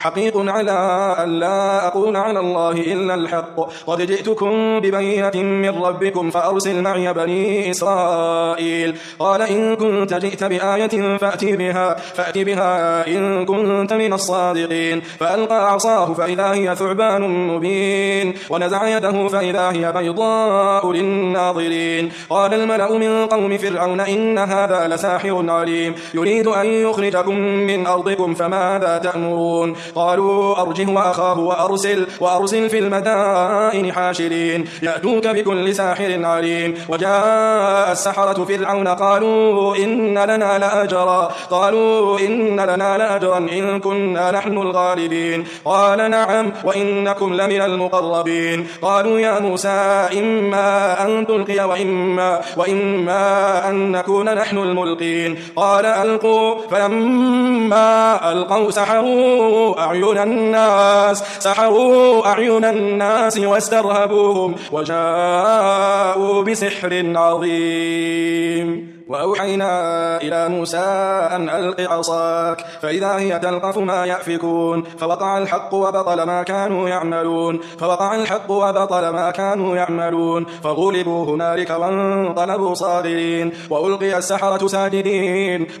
حقيق على أن لا أقول على الله إلا الحق قد جئتكم ببينة من ربكم فأرسل معي بني إسرائيل قال إن كنت جئت بآية فأت بها إن كنت من الصادقين فألقى عصاه فإذا هي ثعبان مبين ونزع يده فإذا هي بيضاء للناظرين قال الملأ من قوم فرعون إن هذا لساحر عليم يريد أن يخرجكم من أرضكم فماذا تأمرون قالوا أرجه وأخاه وأرسل في المدائن حاشرين يأتوك بكل ساحر عليم وجاء السحرة فرعون قالوا إن لنا لأجرا إن كنا نحن الغالبين قال نعم وإنكم لمن المقربين قالوا يا موسى إما أن تلقي وإما أن نكون نحن الملقين قال ألقوا فلما ألقوا سحروا أعين الناس واسترهبوهم وجاءوا بسحر عظيم وأوحينا إلى موسى أن ألق عصاك فإذا هي تلقف ما يأفكون فوقع الحق وبطل ما كانوا يعملون فغلبوا هنالك وانقلبوا صاغرين وألقي السحرة ساجدين